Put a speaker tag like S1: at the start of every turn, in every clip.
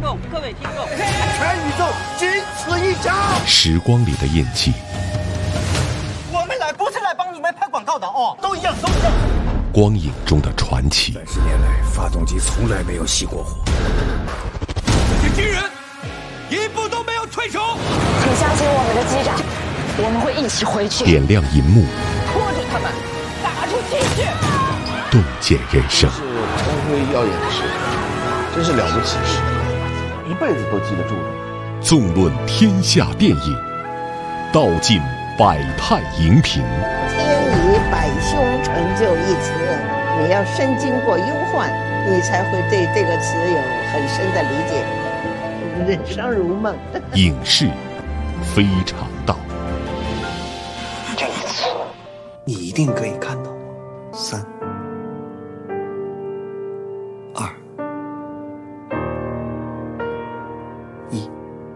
S1: 众，各位听众，
S2: 全宇宙仅此一家。
S3: 时光里的印记，
S2: 我们来不是来帮你们拍广告的哦，都一样，都一样。
S3: 光影中的传奇。
S4: 30年来，发动机从来没有熄过火。
S5: 这些军人一步都没有退手。
S6: 请相信我们的机长，我们会一起回去。
S3: 点亮银幕，
S6: 拖住他们，打出精血，
S3: 洞见人生。
S7: 是光辉耀眼的事，真是了不起的事，一辈子都记得住的。
S3: 纵论天下电影，道尽百态荧屏。
S8: 天以百凶成就一词，你要深经过忧患，你才会对这个词有很深的理解。人生如梦。
S3: 影视非常道。
S4: 这一次，你一定可以看到我。3、2、1。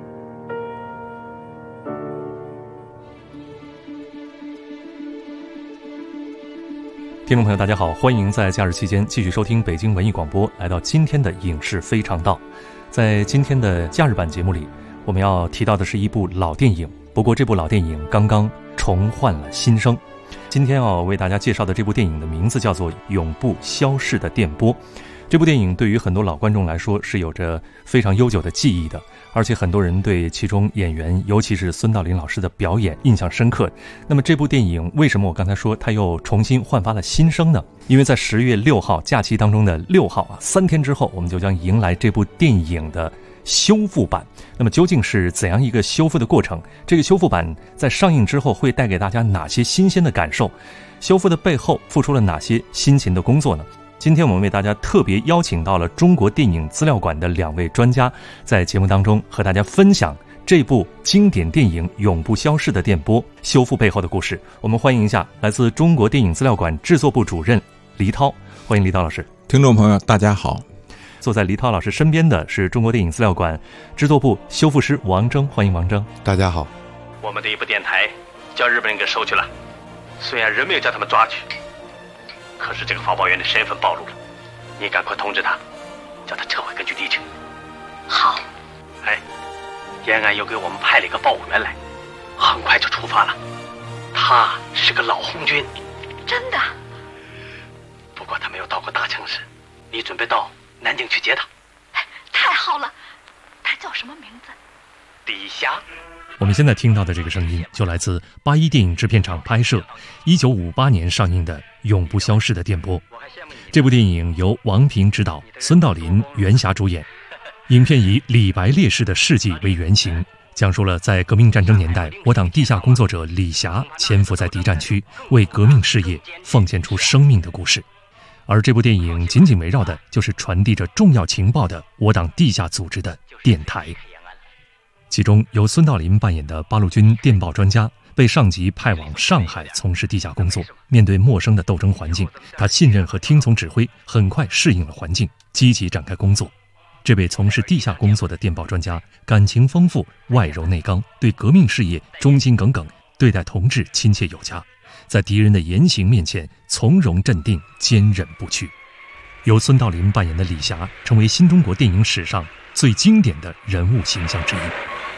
S9: 听众朋友大家好，欢迎在假日期间继续收听北京文艺广播，来到今天的影视非常道。在今天的假日版节目里，我们要提到的是一部老电影，不过这部老电影刚刚重焕了新生。今天要为大家介绍的这部电影的名字叫做《永不消逝的电波》。这部电影对于很多老观众来说是有着非常悠久的记忆的，而且很多人对其中演员，尤其是孙道临老师的表演印象深刻。那么这部电影为什么我刚才说它又重新焕发了新生呢？因为在10月6号假期当中的6号3天之后，我们就将迎来这部电影的修复版。那么究竟是怎样一个修复的过程？这个修复版在上映之后会带给大家哪些新鲜的感受？修复的背后付出了哪些辛勤的工作呢？今天我们为大家特别邀请到了中国电影资料馆的2位专家，在节目当中和大家分享这部经典电影《永不消逝的电波》修复背后的故事。我们欢迎一下来自中国电影资料馆制作部主任黎涛，欢迎黎涛老师。
S10: 听众朋友大家好。
S9: 坐在黎涛老师身边的是中国电影资料馆制作部修复师王峥，欢迎王峥。
S7: 大家好。
S11: 我们的一部电台叫日本人给收去了，虽然人没有叫他们抓去，可是这个发报员的身份暴露了，你赶快通知他，叫他撤回根据地去。
S6: 好。
S11: 哎，延安又给我们派了一个报务员来，很快就出发了。他是个老红军。
S6: 真的？
S11: 不过他没有到过大城市，你准备到南京去接他。
S6: 太好了，他叫什么名字？
S11: 李霞。
S9: 我们现在听到的这个声音就来自81电影制片厂拍摄1958年上映的《永不消逝的电波》。这部电影由王平执导，孙道临、袁霞主演。影片以李白烈士的事迹为原型，讲述了在革命战争年代，我党地下工作者李霞潜伏在敌占区，为革命事业奉献出生命的故事。而这部电影紧紧围绕的就是传递着重要情报的我党地下组织的电台。其中由孙道临扮演的八路军电报专家，被上级派往上海从事地下工作。面对陌生的斗争环境，他信任和听从指挥，很快适应了环境，积极展开工作。这位从事地下工作的电报专家，感情丰富，外柔内刚，对革命事业忠心耿耿，对待同志亲切有加，在敌人的言行面前从容镇定，坚韧不屈。由孙道临扮演的李霞，成为新中国电影史上最经典的人物形象之一。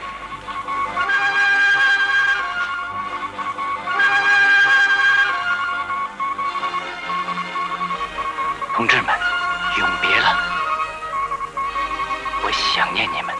S11: 同志们，永别了，我想念你们。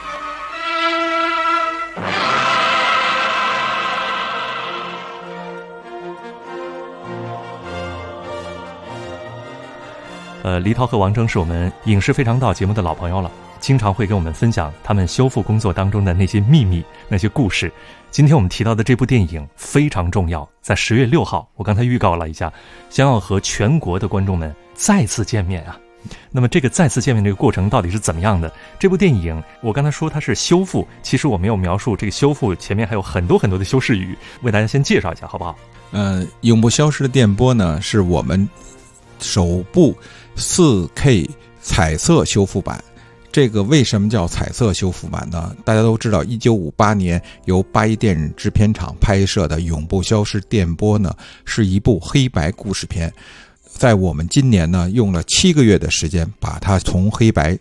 S9: 黎涛和王峥是我们影视非常道节目的老朋友了，经常会跟我们分享他们修复工作当中的那些秘密、那些故事。今天我们提到的这部电影非常重要，在10月6号，我刚才预告了一下，将要和全国的观众们再次见面啊。那么这个再次见面这个过程到底是怎么样的？这部电影我刚才说它是修复，其实我没有描述这个修复前面还有很多很多的修饰语，为大家先介绍一下好不好？
S10: 永不消逝的电波呢，是我们首部 4K 彩色修复版。这个为什么叫彩色修复版呢？大家都知道1958年由81电影制片厂拍摄的《永不消逝电波》呢，是一部黑白故事片。在我们今年呢，用了7个月的时间把它从黑白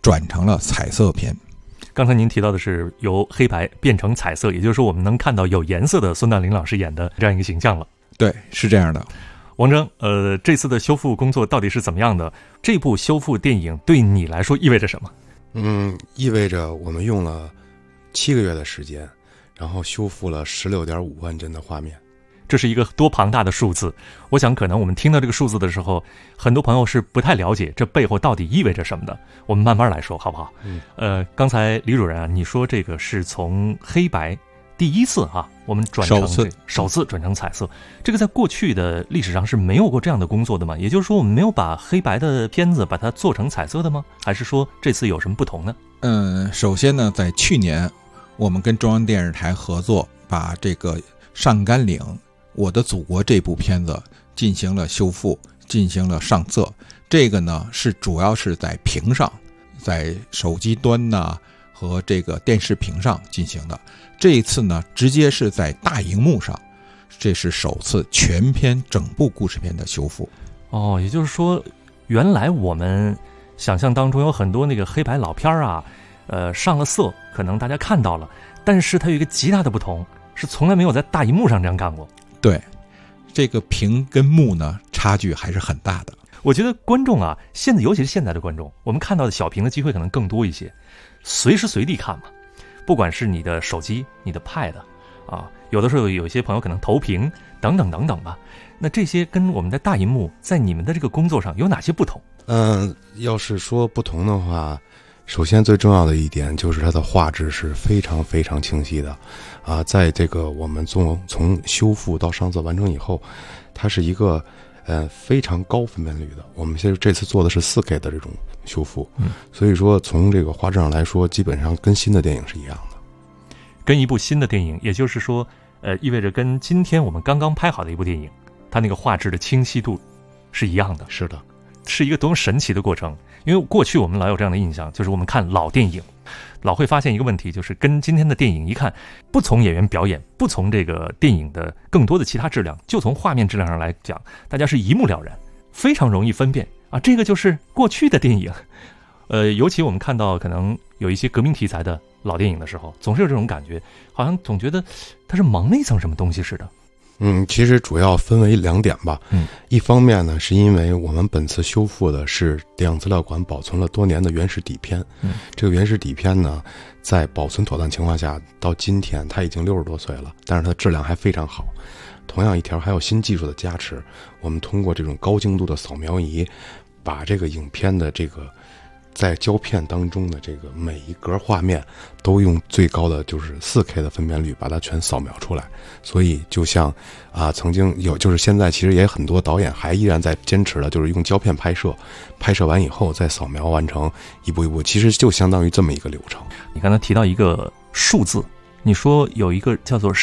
S10: 转成了彩色片。
S9: 刚才您提到的是由黑白变成彩色，也就是说我们能看到有颜色的孙段凌老师演的这样一个形象了。
S10: 对，是这样的。
S9: 王峥，这次的修复工作到底是怎么样的？这部修复电影对你来说意味着什么？
S1: 意味着我们用了7个月的时间，然后修复了16.5万帧的画面。
S9: 这是一个多庞大的数字，我想可能我们听到这个数字的时候，很多朋友是不太了解这背后到底意味着什么的。我们慢慢来说好不好？刚才李主任啊，你说这个是从黑白第一次我们转成首次转成彩色，这个在过去的历史上是没有过这样的工作的吗？也就是说我们没有把黑白的片子把它做成彩色的吗？还是说这次有什么不同呢？
S10: 首先呢，在去年我们跟中央电视台合作，把这个上甘岭我的祖国这部片子进行了修复，进行了上色。这个呢是主要是在屏上，在手机端呢和这个电视屏上进行的。这一次呢直接是在大荧幕上，这是首次全片整部故事片的修复。
S9: 也就是说原来我们想象当中有很多那个黑白老片上了色，可能大家看到了，但是它有一个极大的不同，是从来没有在大荧幕上这样干过。
S10: 对，这个屏跟幕呢差距还是很大的。
S9: 我觉得观众现在尤其是现在的观众，我们看到的小屏的机会可能更多一些，随时随地看嘛，不管是你的手机、你的 Pad 有的时候有一些朋友可能投屏等等等等吧。那这些跟我们的大荧幕在你们的这个工作上有哪些不同？
S1: 要是说不同的话，首先最重要的一点就是它的画质是非常非常清晰的在这个我们从修复到上色完成以后，它是一个非常高分辨率的。我们这次做的是 4K 的这种修复，所以说从这个画质上来说，基本上跟新的电影是一样的。
S9: 跟一部新的电影，也就是说意味着跟今天我们刚刚拍好的一部电影，它那个画质的清晰度是一样的。
S1: 是的，
S9: 是一个多么神奇的过程。因为过去我们老有这样的印象，就是我们看老电影老会发现一个问题，就是跟今天的电影一看，不从演员表演，不从这个电影的更多的其他质量，就从画面质量上来讲，大家是一目了然，非常容易分辨这个就是过去的电影。尤其我们看到可能有一些革命题材的老电影的时候，总是有这种感觉，好像总觉得它是蒙了一层什么东西似的。
S1: 其实主要分为2点吧。一方面呢，是因为我们本次修复的是电影资料馆保存了多年的原始底片。这个原始底片呢，在保存妥当情况下，到今天它已经60多岁了，但是它质量还非常好。同样一条还有新技术的加持，我们通过这种高精度的扫描仪，把这个影片的这个在胶片当中的这个每一格画面都用最高的就是 4K 的分辨率把它全扫描出来。所以就像曾经有，就是现在其实也很多导演还依然在坚持的，就是用胶片拍摄，拍摄完以后再扫描完成，一步一步，其实就相当于这么一个流程。
S9: 你刚才提到一个数字，你说有一个叫做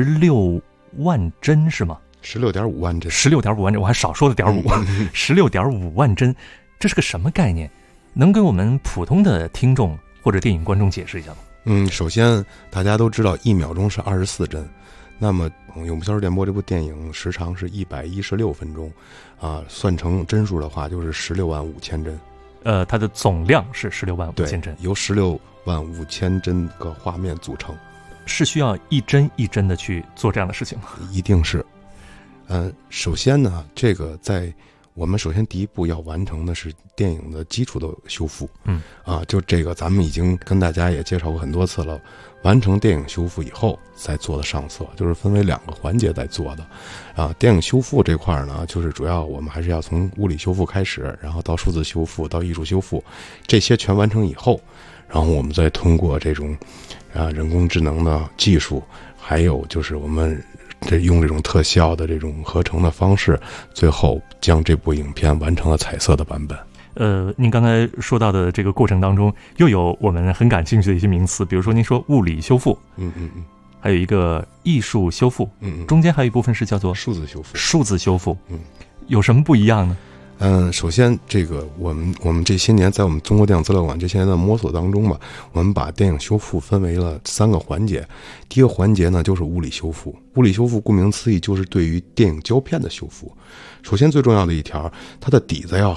S9: 16万帧是吗
S1: ？16.5万帧。
S9: 16.5万帧，我还少说了0.5，16.5万帧，这是个什么概念？能给我们普通的听众或者电影观众解释一下吗？
S1: 首先大家都知道1秒钟是24帧，那么《永不消失电波》这部电影时长是116分钟，算成帧数的话就是16万5千帧。
S9: 它的总量是16万5千帧，
S1: 由16万5千帧个画面组成。
S9: 是需要一帧一帧的去做这样的事情吗？
S1: 一定是。首先呢，这个在我们首先第一步要完成的是电影的基础的修复。就这个咱们已经跟大家也介绍过很多次了。完成电影修复以后再做的上色，就是分为2个环节在做的。电影修复这块呢，就是主要我们还是要从物理修复开始，然后到数字修复，到艺术修复，这些全完成以后，然后我们再通过这种人工智能的技术，还有就是我们用这种特效的这种合成的方式，最后将这部影片完成了彩色的版本。
S9: 您刚才说到的这个过程当中，又有我们很感兴趣的一些名词，比如说您说物理修复，还有一个艺术修复，中间还有一部分是叫做
S1: 数字修复。
S9: 数字修复，有什么不一样呢？
S1: 首先这个我们这些年在我们中国电影资料馆这些年的摸索当中吧，我们把电影修复分为了3个环节。第一个环节呢就是物理修复。物理修复顾名思义就是对于电影胶片的修复。首先最重要的一条，它的底子要好，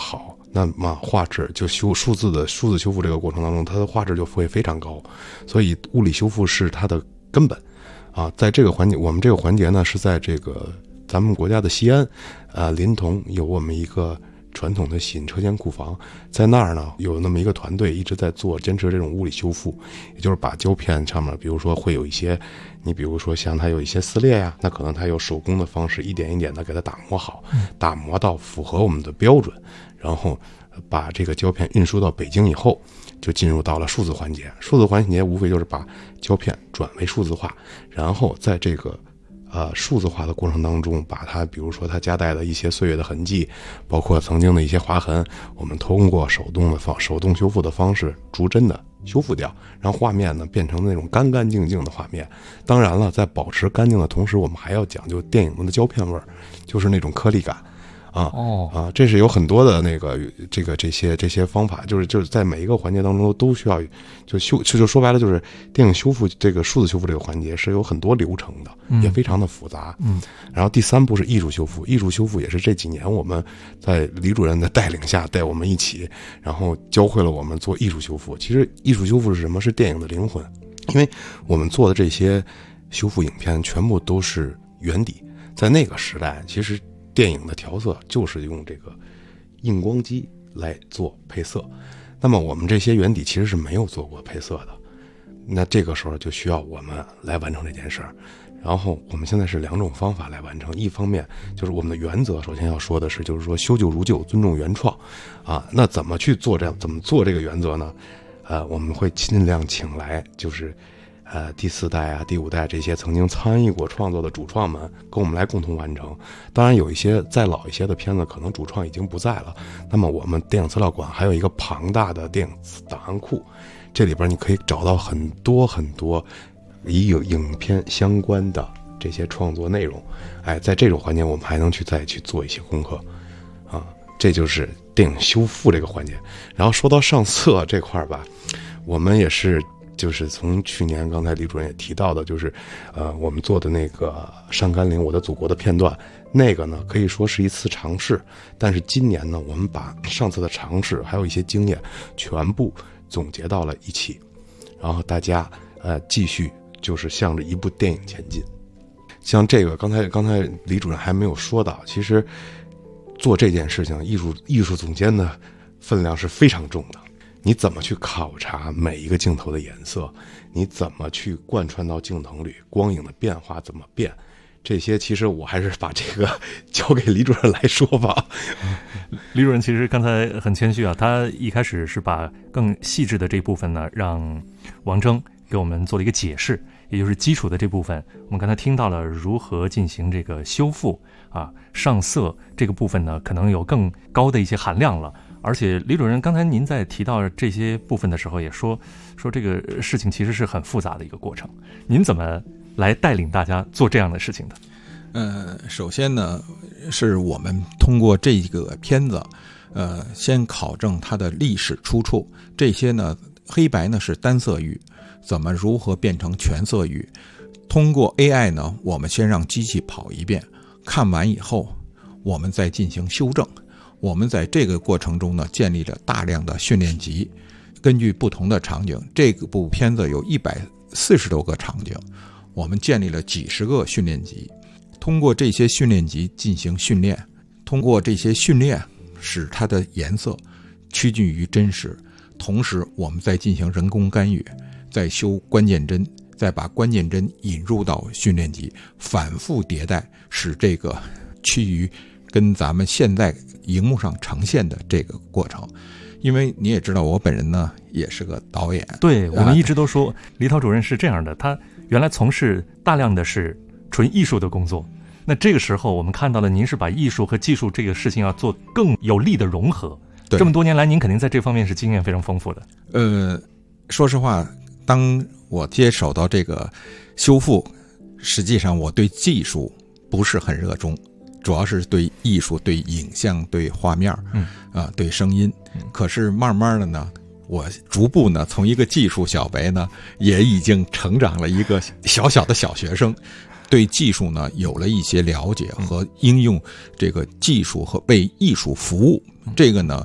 S1: 那么画质就数字修复这个过程当中，它的画质就会非常高，所以物理修复是它的根本啊。在这个环节，我们这个环节呢是在这个咱们国家的西安，临潼有我们一个传统的洗印车间库房，在那儿呢有那么一个团队一直在坚持这种物理修复，也就是把胶片上面，比如说会有一些，你比如说像它有一些撕裂呀，那可能它有手工的方式，一点一点的给它打磨好，打磨到符合我们的标准，然后把这个胶片运输到北京以后，就进入到了数字环节。数字环节无非就是把胶片转为数字化，然后在这个数字化的过程当中，把它比如说它夹带的一些岁月的痕迹，包括曾经的一些划痕，我们通过手动修复的方式逐帧的修复掉，让画面呢变成那种干干净净的画面。当然了，在保持干净的同时，我们还要讲究电影的胶片味儿，就是那种颗粒感。这是有很多的那个这些方法，就是在每一个环节当中都需要就说白了就是电影修复这个数字修复这个环节是有很多流程的，也非常的复杂。然后第3步是艺术修复，艺术修复也是这几年我们在李主任的带领下带我们一起，然后教会了我们做艺术修复。其实艺术修复是什么？是电影的灵魂，因为我们做的这些修复影片全部都是原底，在那个时代其实电影的调色就是用这个印光机来做配色，那么我们这些原底其实是没有做过配色的，那这个时候就需要我们来完成这件事儿。然后我们现在是2种方法来完成，一方面就是我们的原则，首先要说的是就是说修旧如旧，尊重原创啊。那怎么做这个原则呢？我们会尽量请来就是第4代啊、第5代这些曾经参与过创作的主创们跟我们来共同完成。当然有一些再老一些的片子可能主创已经不在了，那么我们电影资料馆还有一个庞大的电影档案库，这里边你可以找到很多很多与影片相关的这些创作内容。在这种环节我们还能再去做一些功课啊，这就是电影修复这个环节。然后说到上色这块吧，我们也是就是从去年刚才李主任也提到的，就是我们做的那个上甘岭我的祖国的片段，那个呢可以说是一次尝试，但是今年呢我们把上次的尝试还有一些经验全部总结到了一起，然后大家继续就是向着一部电影前进。像这个刚才李主任还没有说到，其实做这件事情艺术总监的分量是非常重的。你怎么去考察每一个镜头的颜色，你怎么去贯穿到镜头里，光影的变化怎么变，这些其实我还是把这个交给李主任来说吧。
S9: 李主任其实刚才很谦虚啊，他一开始是把更细致的这部分呢让王征给我们做了一个解释，也就是基础的这部分我们刚才听到了如何进行这个修复啊，上色这个部分呢可能有更高的一些含量了。而且李主任刚才您在提到这些部分的时候也说这个事情其实是很复杂的一个过程，您怎么来带领大家做这样的事情的？
S10: 首先呢是我们通过这个片子先考证它的历史出处，这些呢黑白呢是单色域，如何变成全色域，通过 AI 呢我们先让机器跑一遍，看完以后我们再进行修正。我们在这个过程中呢建立了大量的训练集，根据不同的场景，这部片子有140多个场景，我们建立了几十个训练集，通过这些训练集进行训练，通过这些训练使它的颜色趋近于真实，同时我们再进行人工干预，再修关键帧，再把关键帧引入到训练集，反复迭代，使这个趋于跟咱们现在荧幕上呈现的这个过程。因为你也知道我本人呢也是个导演，
S9: 对，我们一直都说李涛主任是这样的，他原来从事大量的是纯艺术的工作，那这个时候我们看到了您是把艺术和技术这个事情要做更有力的融合，这么多年来您肯定在这方面是经验非常丰富的。
S10: 说实话，当我接手到这个修复，实际上我对技术不是很热衷，主要是对艺术、对影像、对画面，对声音。可是慢慢的呢，我逐步呢从一个技术小白呢，也已经成长了一个小小的小学生，对技术呢有了一些了解和应用这个技术和为艺术服务。这个呢，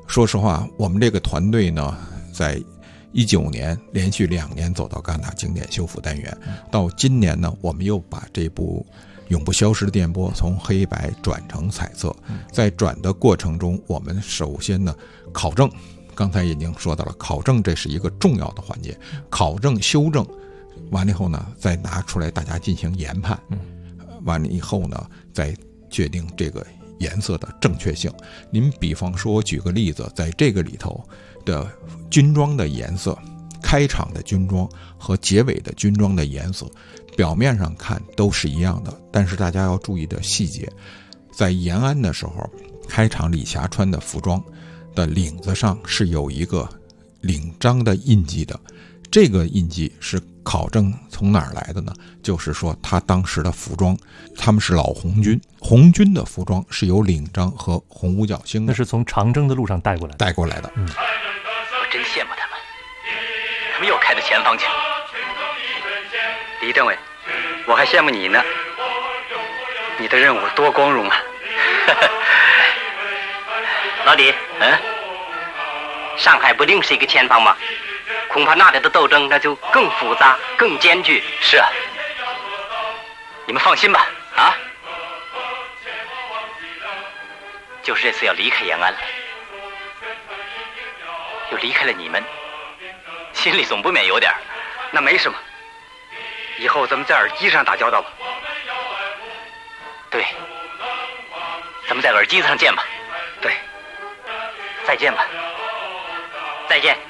S10: 说实话，我们这个团队呢，在19年连续2年走到戛纳经典修复单元，到今年呢，我们又把这部永不消失的电波从黑白转成彩色。在转的过程中，我们首先呢考证，刚才已经说到了，考证这是一个重要的环节，考证修正完了以后呢，再拿出来大家进行研判，完了以后呢，再决定这个颜色的正确性。您比方说，我举个例子，在这个里头的军装的颜色，开场的军装和结尾的军装的颜色，表面上看都是一样的，但是大家要注意的细节，在延安的时候，开场李霞穿的服装的领子上是有一个领章的印记的，这个印记是考证从哪儿来的呢？就是说他当时的服装，他们是老红军，红军的服装是有领章和红五角星的，
S9: 那是从长征的路上带过来的。
S11: 我真羡慕他们，他们又开到前方去了。李政委，我还羡慕你呢，你的任务多光荣啊！老李，上海不定是一个前方吗？恐怕那里的斗争那就更复杂、更艰巨。是啊，你们放心吧，啊，就是这次要离开延安了，又离开了你们，心里总不免有点。那没什么，以后咱们在耳机上打交道吧。对，咱们在耳机上见吧。对，再见吧，再见。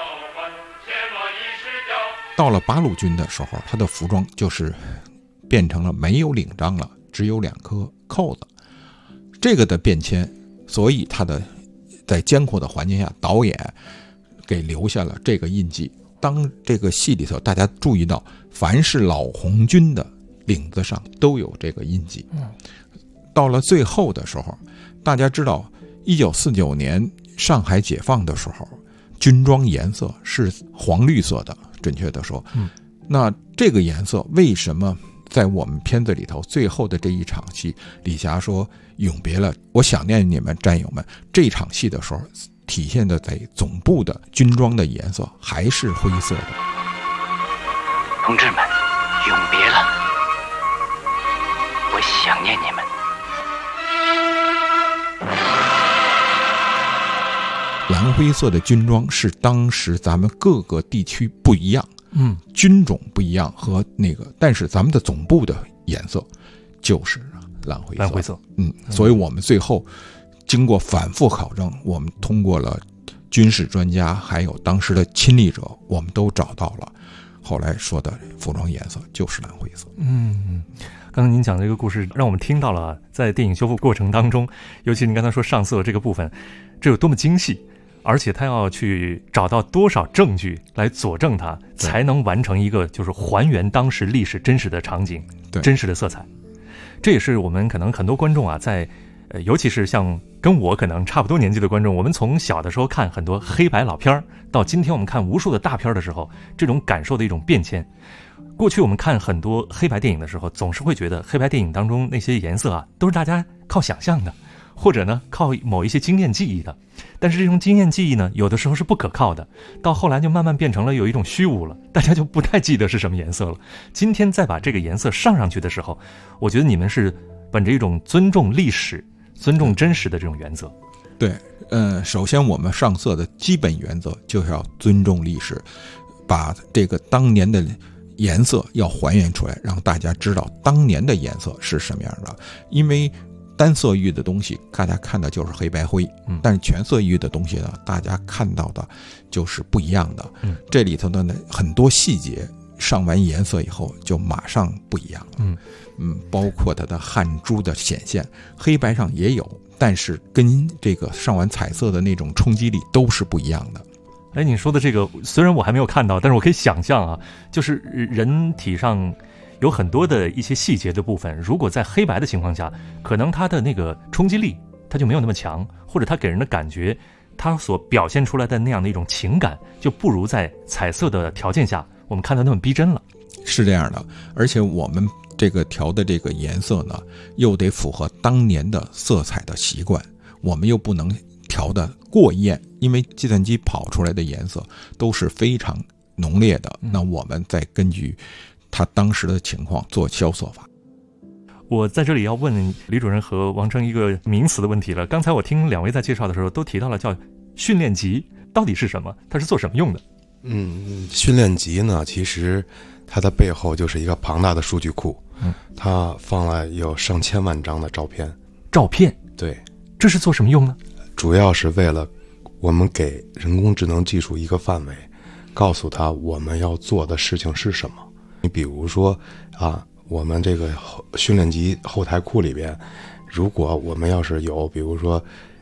S10: 到了八路军的时候，他的服装就是变成了没有领章了，只有2颗扣子。这个的变迁，所以他的在艰苦的环境下，导演给留下了这个印记。当这个戏里头，大家注意到，凡是老红军的领子上都有这个印记。到了最后的时候，大家知道，1949年上海解放的时候，军装颜色是黄绿色的，准确的说，那这个颜色为什么在我们片子里头最后的这一场戏，李霞说永别了，我想念你们战友们，这场戏的时候体现的在总部的军装的颜色还是灰色的。
S11: 同志们，永别了，我想念你们。
S10: 蓝灰色的军装是当时咱们各个地区不一样，军种不一样和那个，但是咱们的总部的颜色就是蓝灰色。
S9: 蓝灰色，
S10: 所以我们最后经过反复考证，我们通过了军事专家还有当时的亲历者，我们都找到了后来说的服装颜色就是蓝灰色。
S9: 刚刚您讲的这个故事让我们听到了在电影修复过程当中，尤其您刚才说上色这个部分，这有多么精细，而且他要去找到多少证据来佐证它，才能完成一个就是还原当时历史真实的场景，真实的色彩。这也是我们可能很多观众啊，在尤其是像跟我可能差不多年纪的观众，我们从小的时候看很多黑白老片，到今天我们看无数的大片的时候，这种感受的一种变迁。过去我们看很多黑白电影的时候，总是会觉得黑白电影当中那些颜色啊，都是大家靠想象的，或者呢靠某一些经验记忆的。但是这种经验记忆呢，有的时候是不可靠的，到后来就慢慢变成了有一种虚无了，大家就不太记得是什么颜色了。今天再把这个颜色上去的时候，我觉得你们是本着一种尊重历史、尊重真实的这种原则。
S10: 对，首先我们上色的基本原则就是要尊重历史，把这个当年的颜色要还原出来，让大家知道当年的颜色是什么样的。因为单色域的东西大家看的就是黑白灰，但是全色域的东西呢，大家看到的就是不一样的。这里头的很多细节上完颜色以后就马上不一样了。包括它的汗珠的显现，黑白上也有，但是跟这个上完彩色的那种冲击力都是不一样的。
S9: 你说的这个虽然我还没有看到，但是我可以想象啊，就是人体上有很多的一些细节的部分，如果在黑白的情况下，可能它的那个冲击力它就没有那么强，或者它给人的感觉，它所表现出来的那样的一种情感，就不如在彩色的条件下我们看到那么逼真了。
S10: 是这样的，而且我们这个调的这个颜色呢，又得符合当年的色彩的习惯，我们又不能调的过艳，因为计算机跑出来的颜色都是非常浓烈的，那我们再根据它当时的情况做消色法。
S9: 我在这里要问李主任和王征一个名词的问题了。刚才我听两位在介绍的时候都提到了叫训练集，到底是什么？它是做什么用的？
S1: 训练集呢，其实它的背后就是一个庞大的数据库，它放了有上千万张的照片。
S9: 照片？
S1: 对。
S9: 这是做什么用呢？主
S1: 要是为了我们给人工智能技术一个范围，告诉他我们要做的事情是什么。你比如说我们这个训练集后台库里边，如果我们要是有比如说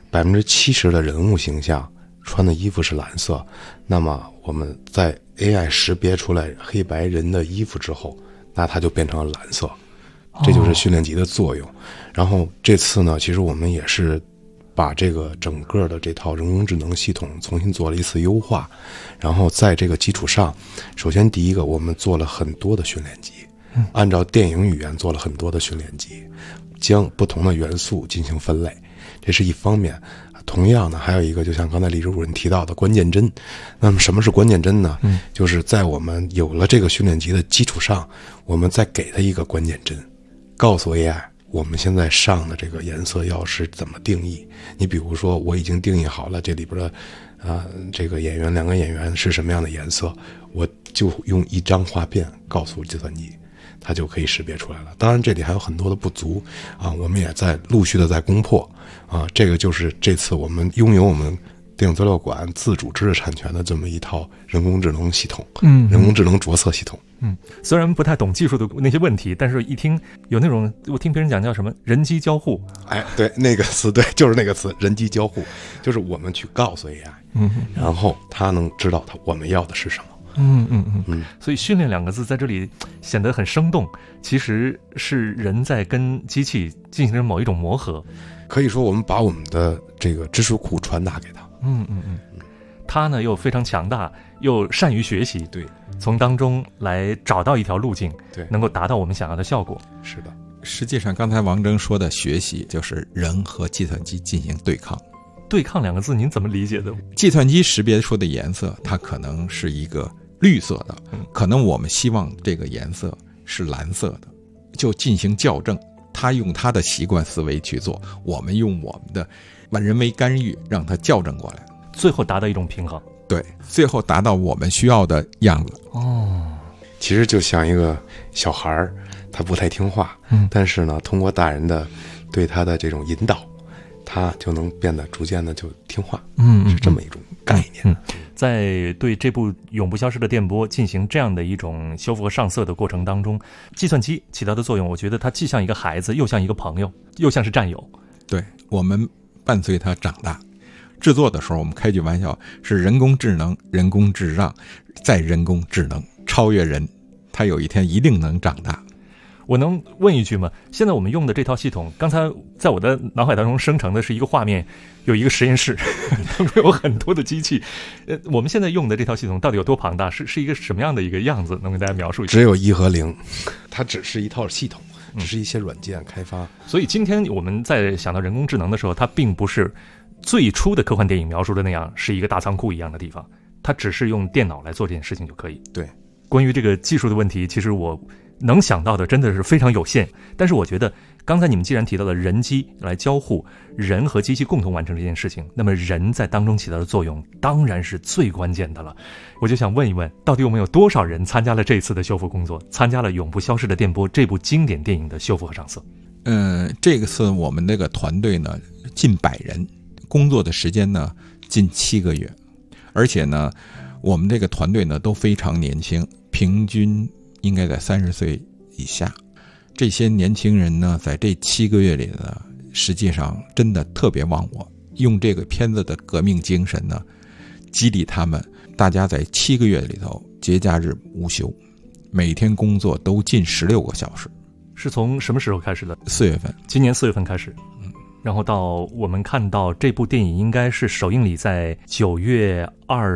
S1: 70%的人物形象穿的衣服是蓝色，那么我们在 AI 识别出来黑白人的衣服之后，那它就变成了蓝色，这就是训练集的作用。然后这次呢，其实我们也是把这个整个的这套人工智能系统重新做了一次优化，然后在这个基础上，首先第一个我们做了很多的训练集，按照电影语言做了很多的训练集，将不同的元素进行分类，这是一方面。同样呢，还有一个就像刚才李主任提到的关键帧。那么什么是关键帧呢？就是在我们有了这个训练集的基础上，我们再给它一个关键帧，告诉 AI 我们现在上的这个颜色要是怎么定义。你比如说我已经定义好了这里边的这个演员2个演员是什么样的颜色，我就用一张画片告诉计算机，它就可以识别出来了。当然这里还有很多的不足我们也在陆续的在攻破这个就是这次我们拥有我们电影资料馆自主知识产权的这么一套人工智能系统，人工智能着色系统。
S9: 虽然不太懂技术的那些问题，但是一听有那种，我听别人讲叫什么人机交互，
S1: 对，那个词，对，就是那个词，人机交互，就是我们去告诉 AI，然后它能知道我们要的是什么。
S9: 所以训练2个字在这里显得很生动，其实是人在跟机器进行着某一种磨合。
S1: 可以说我们把我们的这个知识库传达给他。
S9: 他呢又非常强大，又善于学习，
S1: 对，
S9: 从当中来找到一条路径，
S1: 对，
S9: 能够达到我们想要的效果。
S1: 是的。
S10: 实际上刚才王征说的学习就是人和计算机进行对抗。
S9: 对抗2个字您怎么理解的？
S10: 计算机识别出的颜色它可能是一个绿色的，可能我们希望这个颜色是蓝色的，就进行校正。他用他的习惯思维去做，我们用我们的人为干预让他校正过来，
S9: 最后达到一种平衡。
S10: 对，最后达到我们需要的样子。
S1: 其实就像一个小孩他不太听话，但是呢，通过大人的对他的这种引导，他就能变得逐渐的就听话。是这么一种概念。
S9: 在对这部永不消失的电波进行这样的一种修复和上色的过程当中，计算机起到的作用，我觉得它既像一个孩子，又像一个朋友，又像是战友。
S10: 对，我们伴随它长大。制作的时候我们开句玩笑，是人工智能，人工智让，再人工智能，超越人，它有一天一定能长大。
S9: 我能问一句吗？现在我们用的这套系统，刚才在我的脑海当中生成的是一个画面，有一个实验室，当中有很多的机器。我们现在用的这套系统到底有多庞大？是一个什么样的一个样子？能给大家描述一下？
S1: 只有1和0，它只是一套系统，只是一些软件开发。
S9: 所以今天我们在想到人工智能的时候，它并不是最初的科幻电影描述的那样，是一个大仓库一样的地方，它只是用电脑来做这件事情就可以。
S1: 对，
S9: 关于这个技术的问题，其实我能想到的真的是非常有限，但是我觉得刚才你们既然提到了人机来交互，人和机器共同完成这件事情，那么人在当中起到的作用当然是最关键的了。我就想问一问，到底我们有多少人参加了这次的修复工作，参加了永不消失的电波这部经典电影的修复和上色？
S10: 这个次我们这个团队呢近100人，工作的时间呢近7个月，而且呢我们这个团队呢都非常年轻，平均应该在30岁以下。这些年轻人呢在这7个月里呢，实际上真的特别忘我，用这个片子的革命精神呢激励他们，大家在7个月里头节假日无休，每天工作都近16个小时。
S9: 是从什么时候开始的
S10: ？4月份，
S9: 今年4月份开始。然后到我们看到这部电影应该是首映礼在9月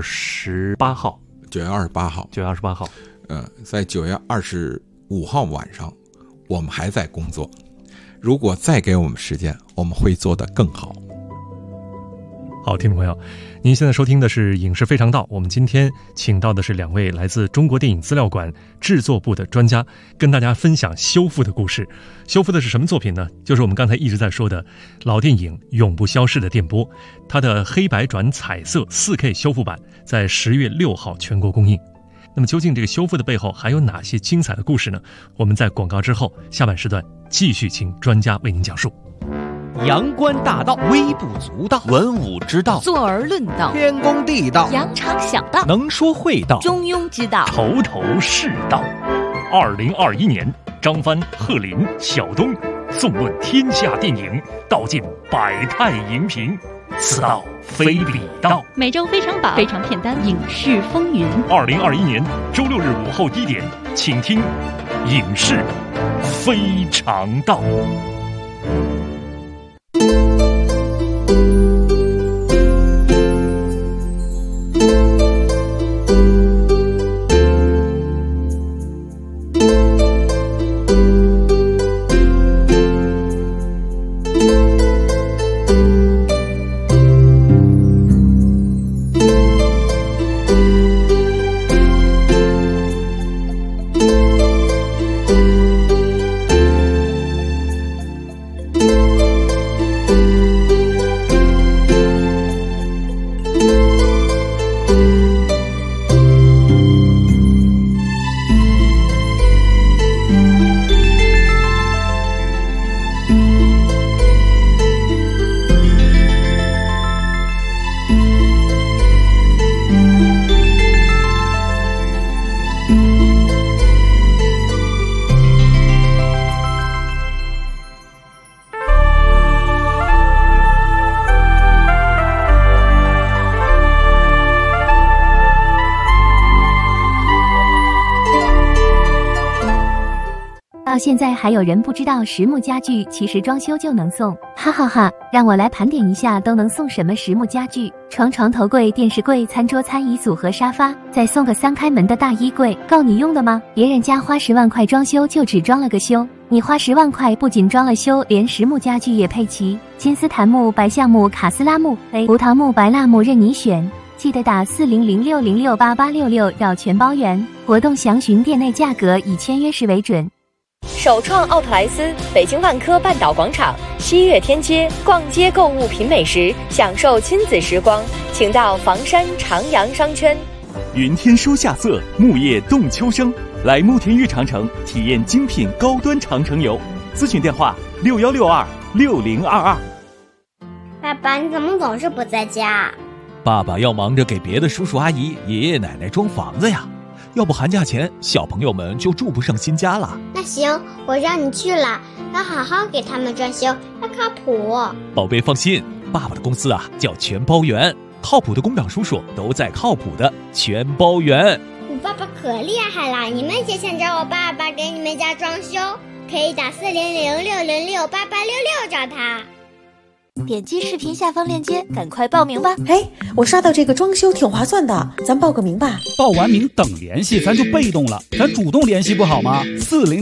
S9: 28号。
S10: 9月28号。
S9: 9月28号。
S10: 在9月25号晚上，我们还在工作。如果再给我们时间，我们会做得更好。
S9: 好，听众朋友，您现在收听的是《影视非常道》，我们今天请到的是2位来自中国电影资料馆制作部的专家，跟大家分享修复的故事。修复的是什么作品呢？就是我们刚才一直在说的老电影《永不消逝的电波》，它的黑白转彩色 4K 修复版在10月6号全国公映。那么究竟这个修复的背后还有哪些精彩的故事呢？我们在广告之后下半时段继续请专家为您讲述。
S12: 阳关大道，微不足道；文武之道，
S13: 坐而论道；
S12: 天公地道，
S13: 扬长小道；
S12: 能说会道，
S13: 中庸之道，
S9: 头头是道。2021年，张帆、贺林、小东纵论天下电影，道尽百态荧屏，此道非彼道。
S14: 每周非常榜、非常片单、影视风云。
S9: 2021年周6日午后1点，请听《影视非常道》。
S15: 到现在还有人不知道实木家具其实装修就能送，哈哈哈！让我来盘点一下都能送什么实木家具：床、床头柜、电视柜、餐桌、餐椅组和沙发，再送个3开门的大衣柜，够你用的吗？别人家花10万块装修就只装了个修，你花10万块不仅装了修，连实木家具也配齐，金丝檀木、白橡木、卡斯拉木、葡萄木、白蜡木任你选。记得打4006068866要全包圆，活动详询店内价格，以签约时为准。
S16: 首创奥特莱斯，北京万科半岛广场西岳天街，逛街购物品美食，享受亲子时光，请到房山长阳商圈。
S17: 云天书夏色，木叶动秋生，来慕田峪长城体验精品高端长城游，咨询电话61626022。
S18: 爸爸，你怎么总是不在家？
S12: 爸爸要忙着给别的叔叔阿姨、爷爷奶奶装房子呀。要不寒假前小朋友们就住不上新家了。
S18: 那行，我让你去了，要好好给他们装修，要靠谱。
S12: 宝贝放心，爸爸的公司叫全包圆，靠谱的工长叔叔都在靠谱的全包圆。
S18: 你爸爸可厉害了，你们也想找我爸爸给你们家装修，可以打4006068866找他。
S13: 点击视频下方链接，赶快报名吧！
S19: 我刷到这个装修挺划算的，咱报个名吧。
S20: 报完名等联系，咱就被动了，咱主动联系不好吗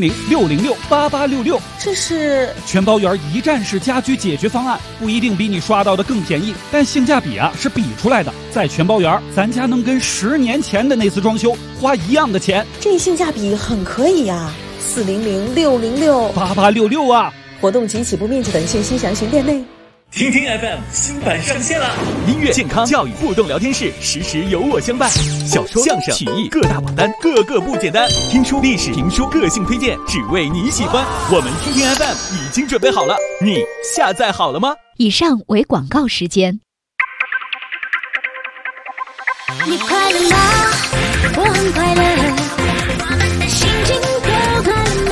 S20: ？4006068866，
S19: 这是
S20: 全包圆一站式家居解决方案，不一定比你刷到的更便宜，但性价比是比出来的。在全包圆，咱家能跟10年前的那次装修花一样的钱，
S19: 这性价比很可以呀。4006068866
S20: 啊！
S19: 活动及起步面积等信息详询店内。
S17: 听听 FM 新版上线了，音乐、健康、教育、互动聊天室，时时有我相伴。小说、相声、曲艺各大榜单，个个不简单。听书、历史、评书，个性推荐，只为你喜欢。我们听听 FM 已经准备好了，你下载好了吗？
S14: 以上为广告时间。
S21: 你快乐吗？我很快乐，我们的心情都快乐吗？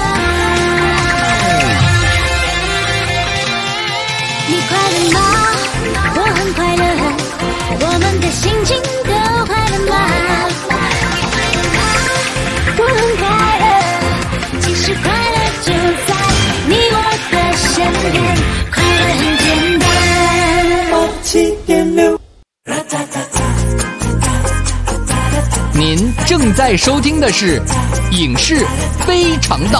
S21: 你快乐吗？我很快乐，我们的心情都快乐吗？我很快乐，其实快乐就在你我的身边，快乐很简单。
S22: 您正在收听的是《影视非常道》。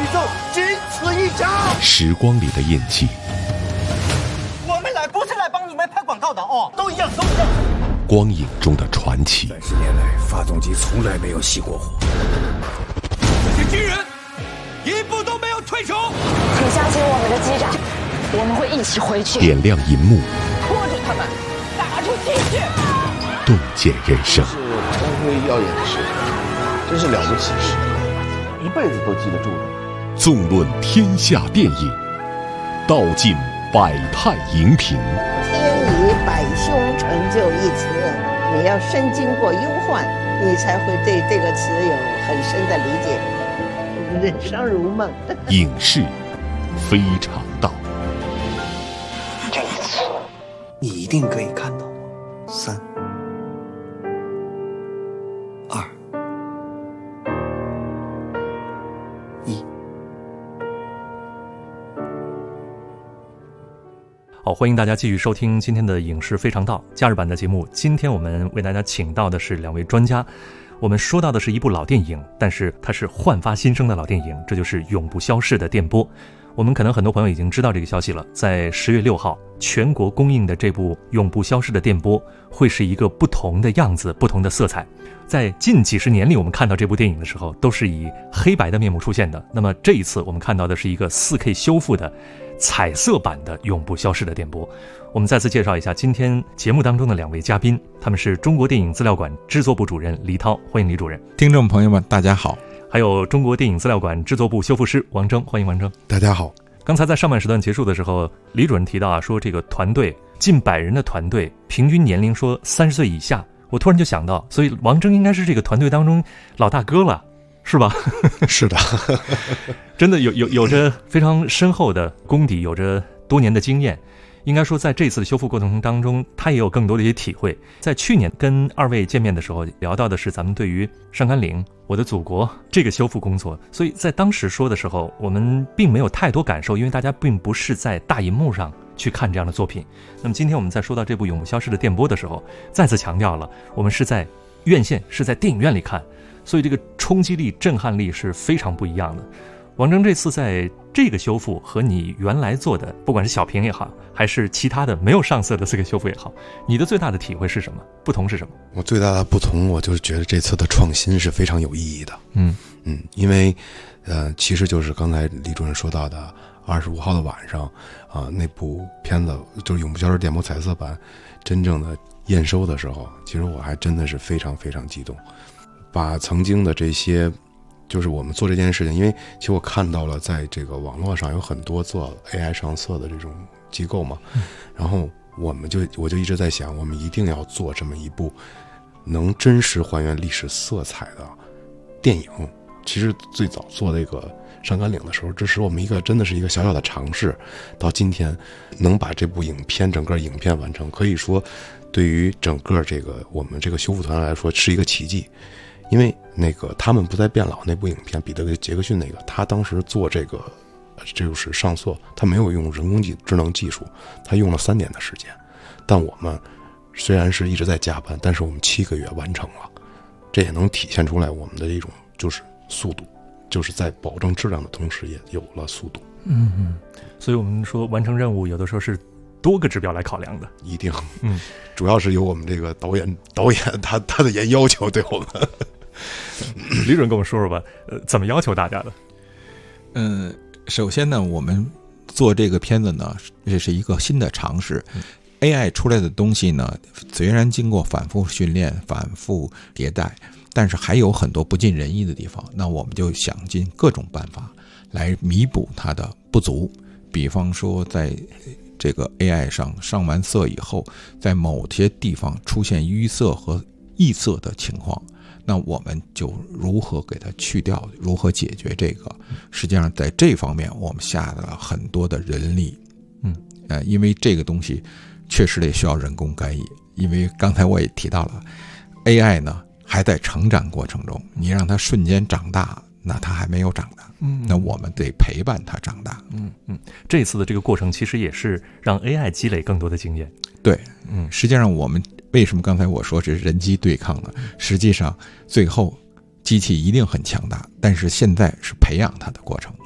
S7: 宙仅此一家。
S3: 时光里的印记，
S2: 我们来不是来帮你们拍广告的哦，都一样，都一样。
S3: 光影中的传奇。
S5: 30年来，发动机从来没有熄过火。
S17: 这些军人一步都没有退出。
S6: 请相信我们的机长，我们会一起回去。
S3: 点亮银幕，
S2: 拖着他们，打出精血。
S3: 洞见人生。
S7: 是光辉耀眼的事，真是了不起的事，一辈子都记得住的。
S3: 纵论天下电影，道尽百态荧屏。
S8: 天以百凶成就一词，你要深经过忧患，你才会对这个词有很深的理解。人生如梦。
S3: 影视非常道。
S4: 这一次，你一定可以看到我。3、2、1。
S9: 好，欢迎大家继续收听今天的影视非常道假日版的节目。今天我们为大家请到的是2位专家，我们说到的是一部老电影，但是它是焕发新生的老电影，这就是永不消逝的电波。我们可能很多朋友已经知道这个消息了，在10月6号全国公映的这部永不消逝的电波会是一个不同的样子，不同的色彩。在近几十年里，我们看到这部电影的时候都是以黑白的面目出现的，那么这一次我们看到的是一个4K 修复的彩色版的永不消逝的电波。我们再次介绍一下今天节目当中的2位嘉宾，他们是中国电影资料馆制作部主任黎涛，欢迎黎主任。
S10: 听众朋友们大家好。
S9: 还有中国电影资料馆制作部修复师王峥，欢迎王峥。
S1: 大家好。
S9: 刚才在上半时段结束的时候，李主任提到说这个团队近100人的团队，平均年龄说30岁以下，我突然就想到，所以王峥应该是这个团队当中老大哥了，是吧？
S1: 是的。
S9: 真的有着非常深厚的功底，有着多年的经验。应该说在这次的修复过程当中，他也有更多的一些体会。在去年跟2位见面的时候，聊到的是咱们对于上甘岭、我的祖国这个修复工作，所以在当时说的时候，我们并没有太多感受，因为大家并不是在大银幕上去看这样的作品。那么今天我们在说到这部永不消逝的电波的时候，再次强调了我们是在院线，是在电影院里看，所以这个冲击力、震撼力是非常不一样的。王峥这次在这个修复和你原来做的，不管是小屏也好，还是其他的没有上色的4K 修复也好，你的最大的体会是什么？不同是什么？
S1: 我最大的不同，我就是觉得这次的创新是非常有意义的。因为其实就是刚才李主任说到的25号的晚上那部片子就是永不消逝电波彩色版真正的验收的时候，其实我还真的是非常非常激动，把曾经的这些就是我们做这件事情，因为其实我看到了在这个网络上有很多做 AI 上色的这种机构嘛，然后我就一直在想，我们一定要做这么一部能真实还原历史色彩的电影。其实最早做这个上甘岭的时候，这是我们真的是一个小小的尝试，到今天能把这部整个影片完成，可以说对于整个这个我们这个修复团来说是一个奇迹。因为那个他们不再变老那部影片，彼得·杰克逊那个，他当时做这个就是上色，他没有用人工智能技术，他用了3年的时间。但我们虽然是一直在加班，但是我们7个月完成了，这也能体现出来我们的一种就是速度，就是在保证质量的同时也有了速度。
S9: 所以我们说完成任务有的时候是多个指标来考量的，
S1: 一定。主要是由我们这个导演他的要求对我们。
S9: 李主任跟我们说说吧，怎么要求大家
S10: 的？首先呢，我们做这个片子呢，这是一个新的尝试。AI 出来的东西呢，虽然经过反复训练、反复迭代，但是还有很多不尽人意的地方。那我们就想尽各种办法来弥补它的不足。比方说，在这个 AI 上完色以后，在某些地方出现淤色和异色的情况，那我们就如何给它去掉，如何解决这个？实际上在这方面我们下了很多的人力。因为这个东西确实得需要人工干预，因为刚才我也提到了 AI 呢还在成长过程中，你让它瞬间长大，那它还没有长大。那我们得陪伴它长大。
S9: 这次的这个过程其实也是让 AI 积累更多的经验。
S10: 对，实际上我们为什么刚才我说这是人机对抗呢？实际上最后机器一定很强大，但是现在是培养它的过程。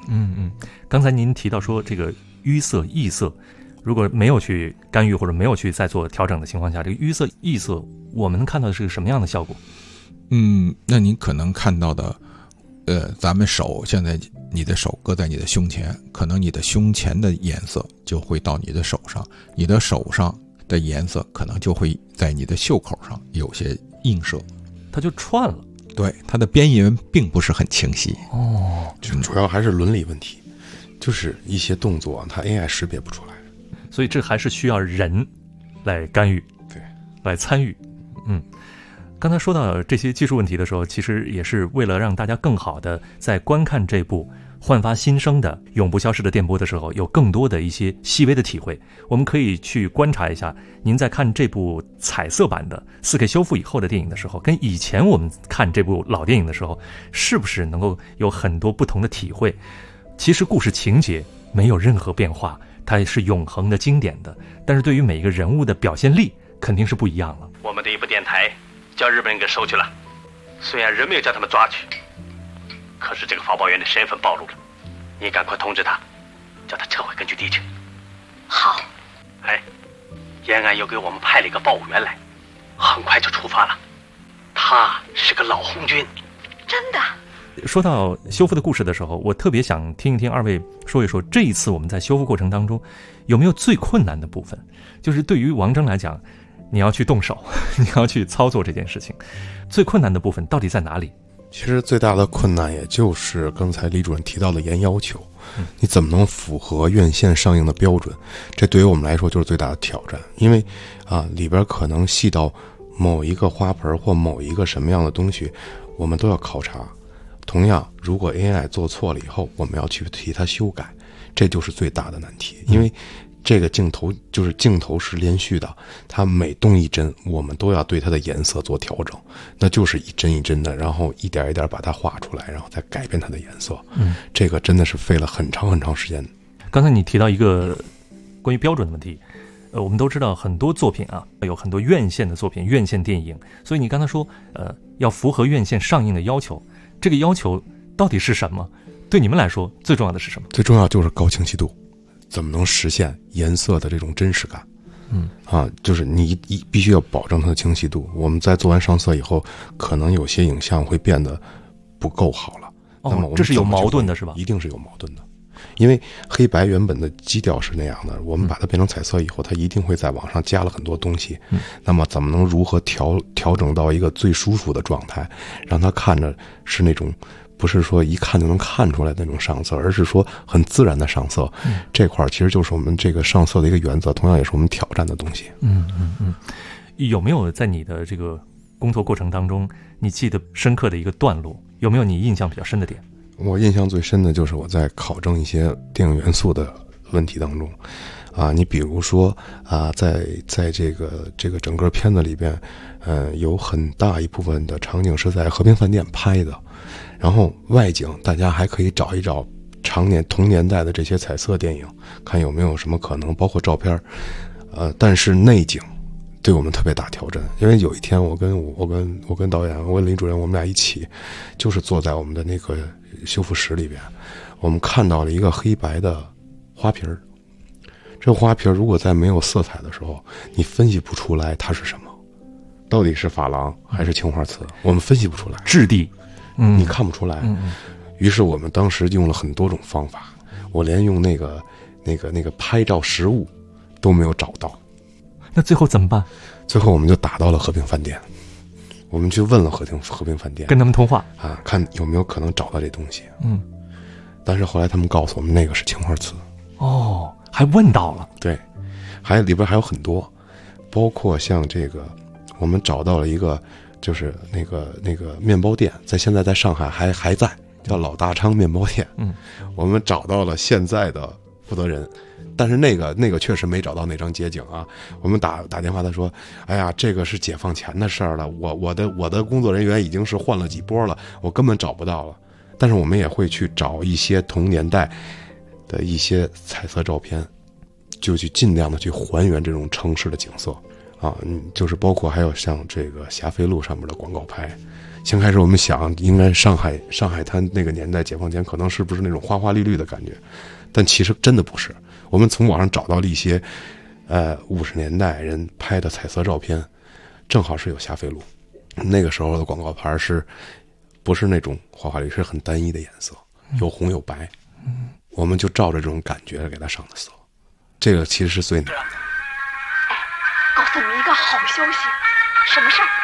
S9: 刚才您提到说这个淤色、异色，如果没有去干预或者没有去再做调整的情况下，这个淤色、异色，我们能看到的是什么样的效果？
S10: 那您可能看到的，咱们手现在你的手搁在你的胸前，可能你的胸前的颜色就会到你的手上，你的手上的颜色可能就会在你的袖口上有些映射，
S9: 它就串了。
S10: 对，它的边缘并不是很清晰。
S1: 主要还是伦理问题，就是一些动作它 AI 识别不出来，
S9: 所以这还是需要人来干预，
S1: 对，
S9: 来参与。刚才说到这些技术问题的时候，其实也是为了让大家更好的在观看这部焕发新生的永不消失的电波的时候，有更多的一些细微的体会。我们可以去观察一下，您在看这部彩色版的 4K 修复以后的电影的时候，跟以前我们看这部老电影的时候，是不是能够有很多不同的体会？其实故事情节没有任何变化，它是永恒的经典的，但是对于每一个人物的表现力肯定是不一样了。
S11: 我们的一部电台叫日本人给收去了，虽然人没有叫他们抓去，可是这个发报员的身份暴露了，你赶快通知他，叫他撤回根据地去。
S6: 好。
S11: 延安又给我们派了一个报务员来，很快就出发了，他是个老红军。
S6: 真的？
S9: 说到修复的故事的时候，我特别想听一听二位说一说，这一次我们在修复过程当中有没有最困难的部分？就是对于王峥来讲，你要去动手，你要去操作这件事情，最困难的部分到底在哪里？
S1: 其实最大的困难也就是刚才李主任提到的严要求，你怎么能符合院线上映的标准？这对于我们来说就是最大的挑战，因为里边可能细到某一个花盆或某一个什么样的东西，我们都要考察。同样，如果 AI 做错了以后，我们要去替它修改，这就是最大的难题。因为这个镜头是连续的，它每动一帧，我们都要对它的颜色做调整，那就是一帧一帧的，然后一点一点把它画出来，然后再改变它的颜色。这个真的是费了很长很长时间。
S9: 刚才你提到一个关于标准的问题，我们都知道很多作品有很多院线的作品，院线电影，所以你刚才说要符合院线上映的要求，这个要求到底是什么？对你们来说最重要的是什么？
S1: 最重要就是高清晰度，怎么能实现颜色的这种真实感？就是你必须要保证它的清晰度。我们在做完上色以后，可能有些影像会变得不够好了。那么我们
S9: 这是有矛盾的是吧？
S1: 一定是有矛盾的，因为黑白原本的基调是那样的，我们把它变成彩色以后，它一定会在往上加了很多东西。那么怎么能如何调整到一个最舒服的状态，让它看着是那种不是说一看就能看出来的那种上色，而是说很自然的上色。这块其实就是我们这个上色的一个原则，同样也是我们挑战的东西。
S9: 有没有在你的这个工作过程当中，你记得深刻的一个段落？有没有你印象比较深的点？
S1: 我印象最深的就是我在考证一些电影元素的问题当中，你比如说在这个整个片子里边，有很大一部分的场景是在和平饭店拍的。然后外景大家还可以找一找同年代的这些彩色电影，看有没有什么可能，包括照片。但是内景对我们特别大挑战，因为有一天我跟导演，我跟李主任，我们俩一起就是坐在我们的那个修复室里边，我们看到了一个黑白的花瓶儿。这个花瓶如果在没有色彩的时候，你分析不出来它是什么，到底是珐琅还是青花瓷，我们分析不出来。
S9: 质地
S1: 你看不出来。于是我们当时用了很多种方法，我连用那个拍照实物都没有找到。
S9: 那最后怎么办？
S1: 最后我们就打到了和平饭店，我们去问了和平饭店，
S9: 跟他们通话
S1: 看有没有可能找到这东西。但是后来他们告诉我们那个是青花瓷。
S9: 还问到了。
S1: 对，里边还有很多，包括像这个我们找到了一个就是那个面包店，现在在上海还在，叫老大昌面包店。我们找到了现在的负责人，但是那个确实没找到那张街景啊。我们打电话，他说：“哎呀，这个是解放前的事儿了，我的工作人员已经是换了几波了，我根本找不到了。”但是我们也会去找一些同年代的一些彩色照片，就去尽量的去还原这种城市的景色。 啊，就是包括还有像这个霞飞路上面的广告牌。先开始我们想，应该上海滩那个年代解放前可能是不是那种花花绿绿的感觉，但其实真的不是。我们从网上找到了一些50年代人拍的彩色照片，正好是有霞飞路。那个时候的广告牌是不是那种花花绿绿，是很单一的颜色，有红有白。我们就照着这种感觉给它上的色，这个其实是最难的。
S6: 告诉你一个好消息。什么事儿？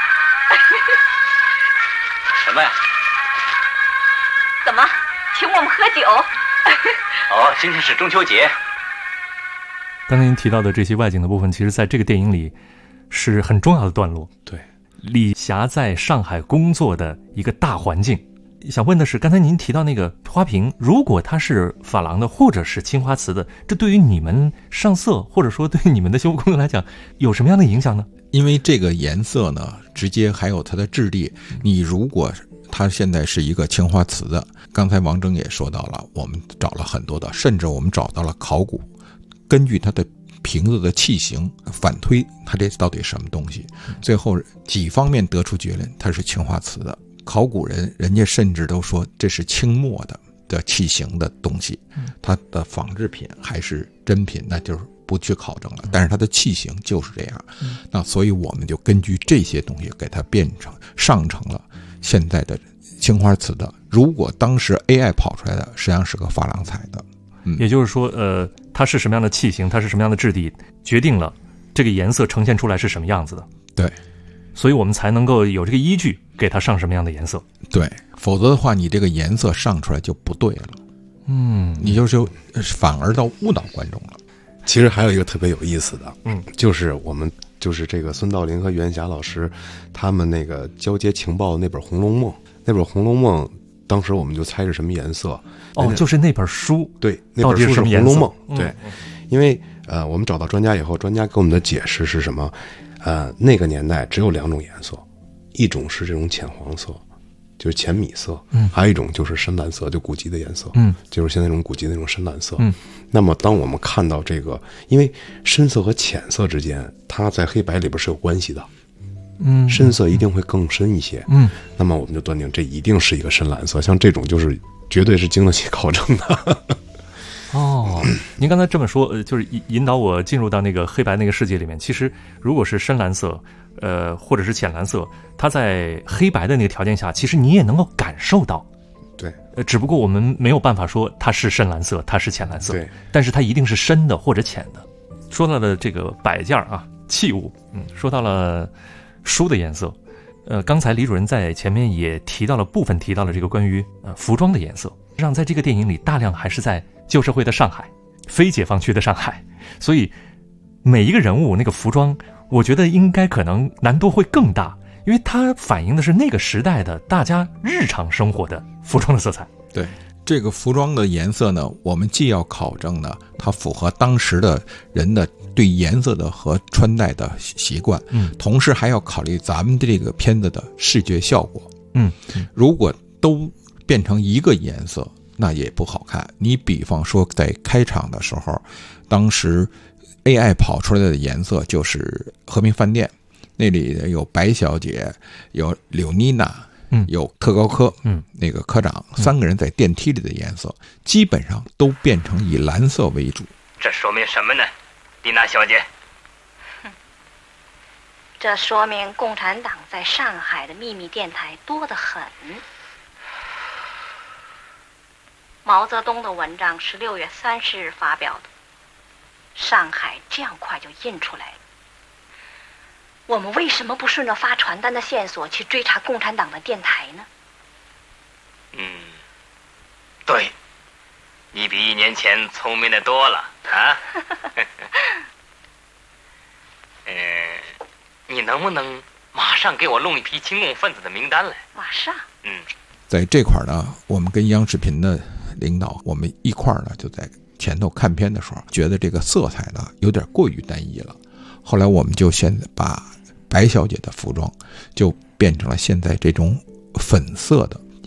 S11: 什么呀？
S6: 怎么，请我们喝酒？
S11: 哦，今天是中秋节。
S9: 刚才您提到的这些外景的部分，其实在这个电影里是很重要的段落。
S1: 对，
S9: 李霞在上海工作的一个大环境。想问的是，刚才您提到那个花瓶，如果它是珐琅的或者是青花瓷的，这对于你们上色或者说对你们的修复工作来讲有什么样的影响呢？
S10: 因为这个颜色呢，直接还有它的质地，你如果它现在是一个青花瓷的，刚才王峥也说到了，我们找了很多的，甚至我们找到了考古，根据它的瓶子的器型反推它这到底什么东西，最后几方面得出结论，它是青花瓷的。考古人家甚至都说这是清末的器型的东西，它的仿制品还是真品，那就是不去考证了，但是它的器型就是这样。那所以我们就根据这些东西给它上成了现在的青花瓷的。如果当时 AI 跑出来的实际上是个珐琅彩的，
S9: 也就是说它是什么样的器型，它是什么样的质地，决定了这个颜色呈现出来是什么样子的。
S10: 对，
S9: 所以我们才能够有这个依据给它上什么样的颜色。
S10: 对，否则的话你这个颜色上出来就不对了，你就反而到误导观众了。
S1: 其实还有一个特别有意思的，就是我们就是这个孙道临和袁霞老师他们那个交接情报的那本《红楼梦》，那本《红楼梦》当时我们就猜是什么颜色。
S9: 就是那本书。
S1: 对，那本书是《红楼梦》。对，因为我们找到专家以后，专家给我们的解释是什么？那个年代只有2种颜色，一种是这种浅黄色，就是浅米色，还有一种就是深蓝色，就古籍的颜色，就是现在这种古籍的那种深蓝色。那么当我们看到这个，因为深色和浅色之间，它在黑白里边是有关系的，深色一定会更深一些，那么我们就断定这一定是一个深蓝色，像这种就是绝对是经得起考证的。
S9: 您刚才这么说，就是引导我进入到那个黑白那个世界里面。其实如果是深蓝色或者是浅蓝色，它在黑白的那个条件下，其实你也能够感受到。
S1: 对，
S9: 只不过我们没有办法说它是深蓝色，它是浅蓝色，
S1: 对，
S9: 但是它一定是深的或者浅的。说到了这个摆件啊，器物，说到了书的颜色，刚才李主任在前面也提到了这个关于服装的颜色，实际上在这个电影里大量还是在旧社会的上海，非解放区的上海，所以每一个人物那个服装，我觉得应该可能难度会更大，因为它反映的是那个时代的大家日常生活的服装的色彩。
S10: 对，这个服装的颜色呢，我们既要考证呢，它符合当时的人的对颜色的和穿戴的习惯，同时还要考虑咱们这个片子的视觉效果。如果都变成一个颜色，那也不好看。你比方说在开场的时候，当时 AI 跑出来的颜色就是和平饭店，那里有白小姐，有柳妮娜，有特高科，那个科长，3个人在电梯里的颜色基本上都变成以蓝色为主。
S11: 这说明什么呢，丽娜小姐？
S15: 这说明共产党在上海的秘密电台多得很。毛泽东的文章是6月30日发表的，上海这样快就印出来了。我们为什么不顺着发传单的线索去追查共产党的电台呢？
S11: 对，你比1年前聪明的多了啊！你能不能马上给我弄一批亲共分子的名单来？
S15: 马上。
S10: 在这块呢，我们跟央视频的领导，我们一块呢就在前头看片的时候，觉得这个色彩呢有点过于单一了。后来我们就现在把白小姐的服装就变成了现在这种粉色的，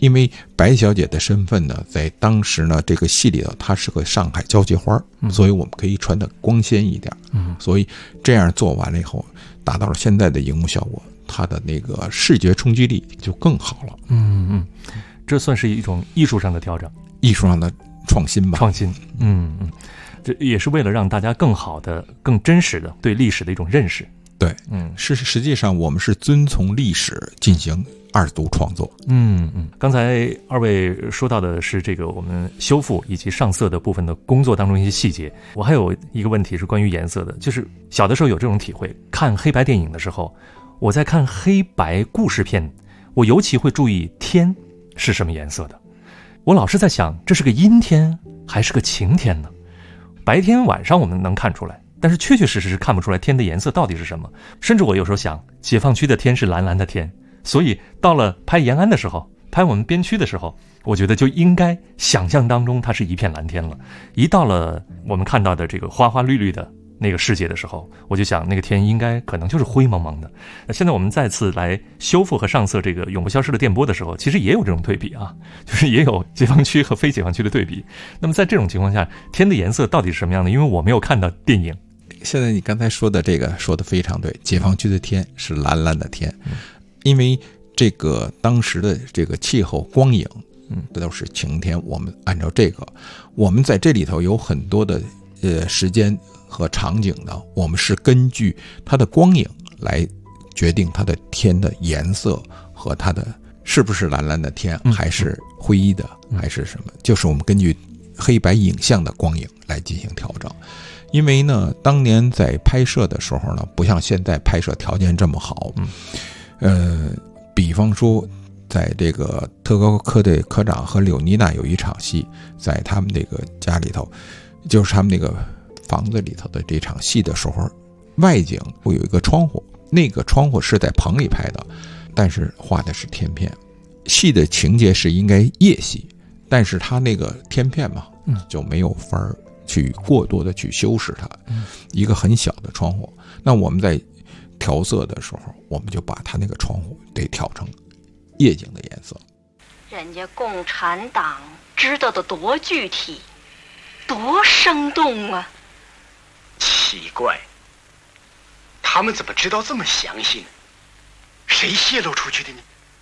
S10: 因为白小姐的身份呢，在当时呢这个戏里头，她是个上海交际花，所以我们可以穿得光鲜一点。所以这样做完了以后，达到了现在的荧幕效果，它的那个视觉冲击力就更好了。
S9: 这算是一种艺术上的调整，
S10: 艺术上的创新吧。
S9: 创新，这也是为了让大家更好的、更真实的对历史的一种认识。
S10: 对，实际上我们是遵从历史进行二度创作。
S9: 刚才二位说到的是这个我们修复以及上色的部分的工作当中一些细节。我还有一个问题是关于颜色的，就是小的时候有这种体会，看黑白电影的时候，我在看黑白故事片，我尤其会注意天是什么颜色的。我老是在想，这是个阴天还是个晴天呢？白天晚上我们能看出来，但是确确实实是看不出来天的颜色到底是什么。甚至我有时候想，解放区的天是蓝蓝的天，所以到了拍延安的时候，拍我们边区的时候，我觉得就应该想象当中它是一片蓝天了。一到了我们看到的这个花花绿绿的那个世界的时候，我就想那个天应该可能就是灰蒙蒙的。现在我们再次来修复和上色这个永不消失的电波的时候，其实也有这种对比啊，就是也有解放区和非解放区的对比。那么在这种情况下，天的颜色到底是什么样的？因为我没有看到电影。
S10: 现在你刚才说的这个说得非常对，解放区的天是蓝蓝的天，因为这个当时的这个气候光影，这都是晴天。我们按照这个，我们在这里头有很多的时间和场景呢，我们是根据它的光影来决定它的天的颜色和它的是不是蓝蓝的天，还是灰的，还是什么，就是我们根据黑白影像的光影来进行调整。因为呢，当年在拍摄的时候呢，不像现在拍摄条件这么好，比方说在这个特高科队科长和柳妮娜有一场戏，在他们那个家里头，就是他们那个房子里头的这场戏的时候，外景会有一个窗户，那个窗户是在棚里拍的，但是画的是天片。戏的情节是应该夜戏，但是他那个天片嘛，就没有法儿去过多的去修饰它，一个很小的窗户。那我们在调色的时候，我们就把它那个窗户得调成夜景的颜色。
S15: 人家共产党知道的多具体，多生动啊！
S2: 奇怪，他们怎么知道这么详细呢？谁泄露出去的呢？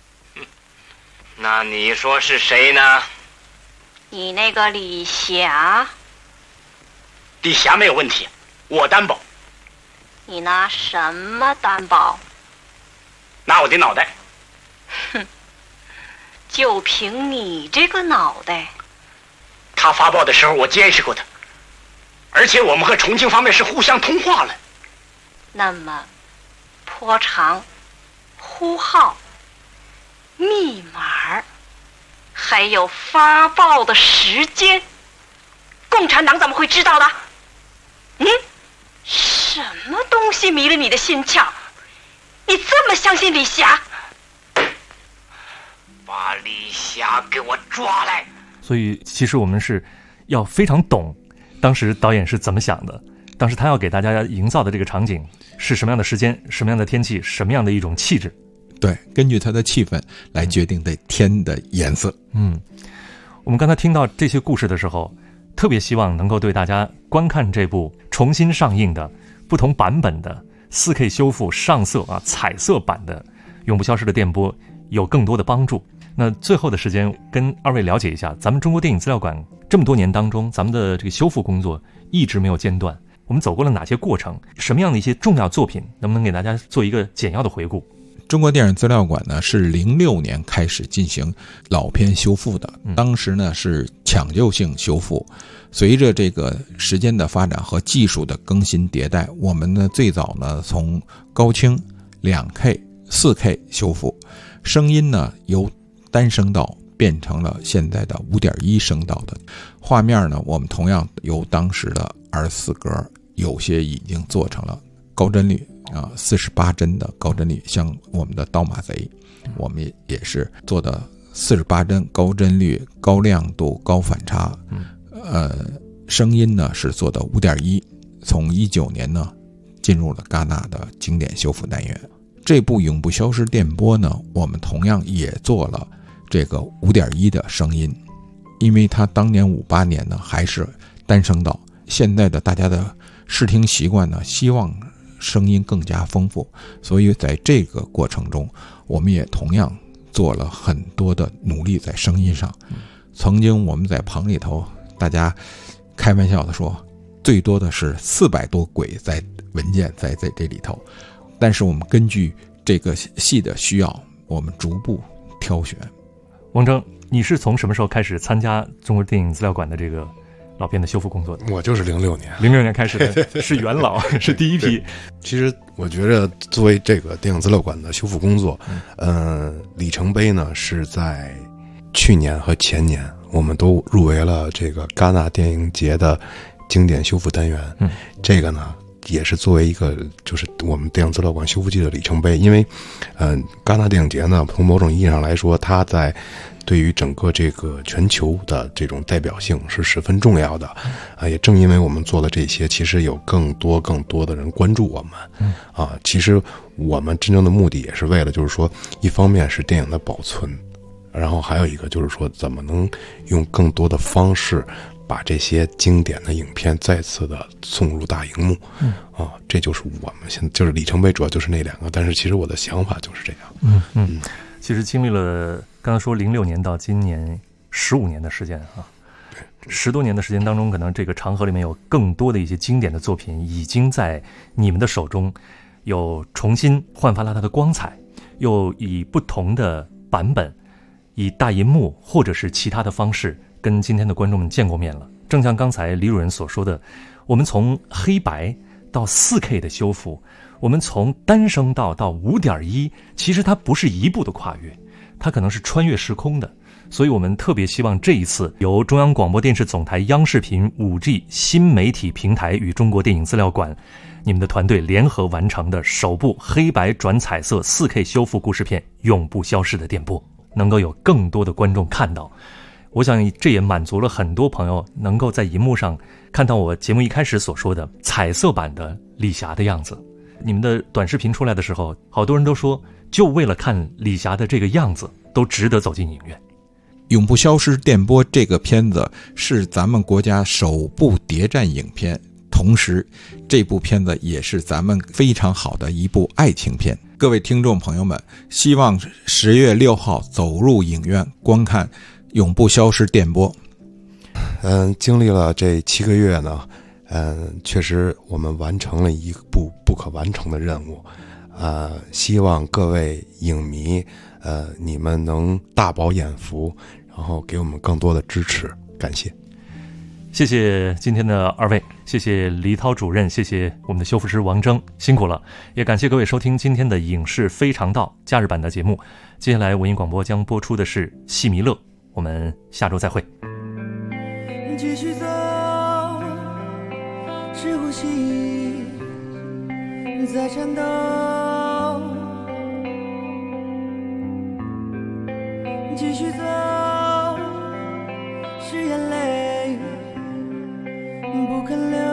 S11: 那你说是谁呢？
S15: 你那个李霞。
S2: 李霞没有问题，我担保。
S15: 你拿什么担保？
S2: 拿我的脑袋。
S15: 哼，就凭你这个脑袋。
S2: 他发报的时候我监视过他，而且我们和重庆方面是互相通话了。
S15: 那么波长、呼号、密码还有发报的时间，共产党怎么会知道的？什么东西迷了你的心窍？你这么相信李霞？
S2: 把李霞给我抓来！
S9: 所以其实我们是要非常懂当时导演是怎么想的，当时他要给大家营造的这个场景是什么样的时间、什么样的天气、什么样的一种气质。
S10: 对，根据它的气氛来决定的天的颜色。
S9: 我们刚才听到这些故事的时候，特别希望能够对大家观看这部重新上映的不同版本的 4K 修复上色彩色版的永不消失的电波有更多的帮助。那最后的时间跟二位了解一下，咱们中国电影资料馆这么多年当中，咱们的这个修复工作一直没有间断，我们走过了哪些过程，什么样的一些重要作品，能不能给大家做一个简要的回顾？
S10: 中国电影资料馆呢是06年开始进行老片修复的，当时呢是抢救性修复。随着这个时间的发展和技术的更新迭代，我们呢最早呢从高清 2K、4K 修复，声音呢由单声道变成了现在的5.1声道的画面呢，我们同样由当时的24格，有些已经做成了高帧率48帧的高帧率，像我们的刀马贼，我们也是做的48帧高帧率、高亮度、高反差。声音呢是做的5.1，从19年呢进入了戛纳的经典修复单元。这部永不消失电波呢，我们同样也做了这个 5.1 的声音，因为他当年58年呢还是单声道，现在的大家的视听习惯呢希望声音更加丰富，所以在这个过程中我们也同样做了很多的努力在声音上。曾经我们在棚里头大家开玩笑的说，最多的是400多轨在文件在这里头，但是我们根据这个戏的需要，我们逐步挑选。
S9: 王铮，你是从什么时候开始参加中国电影资料馆的这个老片的修复工作的？
S1: 我就是06
S9: 年开始的，是元老，是第一批。
S1: 其实我觉得作为这个电影资料馆的修复工作，里程碑呢是在去年和前年，我们都入围了这个戛纳电影节的经典修复单元。这个呢也是作为一个就是我们电影资料馆修复季的里程碑，因为戛纳电影节呢从某种意义上来说，它在对于整个这个全球的这种代表性是十分重要的。也正因为我们做了这些，其实有更多的人关注我们。其实我们真正的目的也是为了就是说，一方面是电影的保存，然后还有一个就是说怎么能用更多的方式把这些经典的影片再次的送入大荧幕。这就是我们现在就是里程碑，主要就是那两个，但是其实我的想法就是这样。
S9: 其实经历了刚才说06年到今年15年的时间10多年的时间当中，可能这个长河里面有更多的一些经典的作品已经在你们的手中有重新焕发了它的光彩，又以不同的版本，以大银幕或者是其他的方式跟今天的观众们见过面了。正像刚才李主任所说的，我们从黑白到 4K 的修复，我们从单声道到 5.1， 其实它不是一步的跨越，它可能是穿越时空的。所以我们特别希望这一次由中央广播电视总台央视频 5G 新媒体平台与中国电影资料馆你们的团队联合完成的首部黑白转彩色 4K 修复故事片《永不消失的电波》，能够有更多的观众看到。我想这也满足了很多朋友能够在荧幕上看到我节目一开始所说的彩色版的李霞的样子。你们的短视频出来的时候，好多人都说就为了看李霞的这个样子都值得走进影院。
S10: 永不消失电波这个片子是咱们国家首部谍战影片，同时这部片子也是咱们非常好的一部爱情片。各位听众朋友们，希望10月6号走入影院观看永不消失电波。
S1: 经历了这7个月呢，确实我们完成了一部不可完成的任务。希望各位影迷你们能大饱眼福，然后给我们更多的支持，感谢。
S9: 谢谢今天的二位，谢谢黎涛主任，谢谢我们的修复师王铮，辛苦了。也感谢各位收听今天的影视非常道假日版的节目。接下来文艺广播将播出的是戏迷乐，我们下周再会。
S21: 继续走，是呼吸在颤抖，继续走，是眼泪不肯流，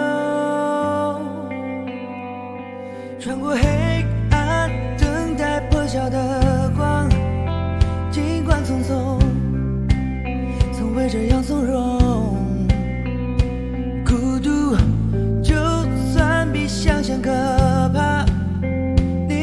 S21: 穿过黑暗，等待破晓的光，尽管匆匆，从未这样从容。孤独就算比想象可怕，你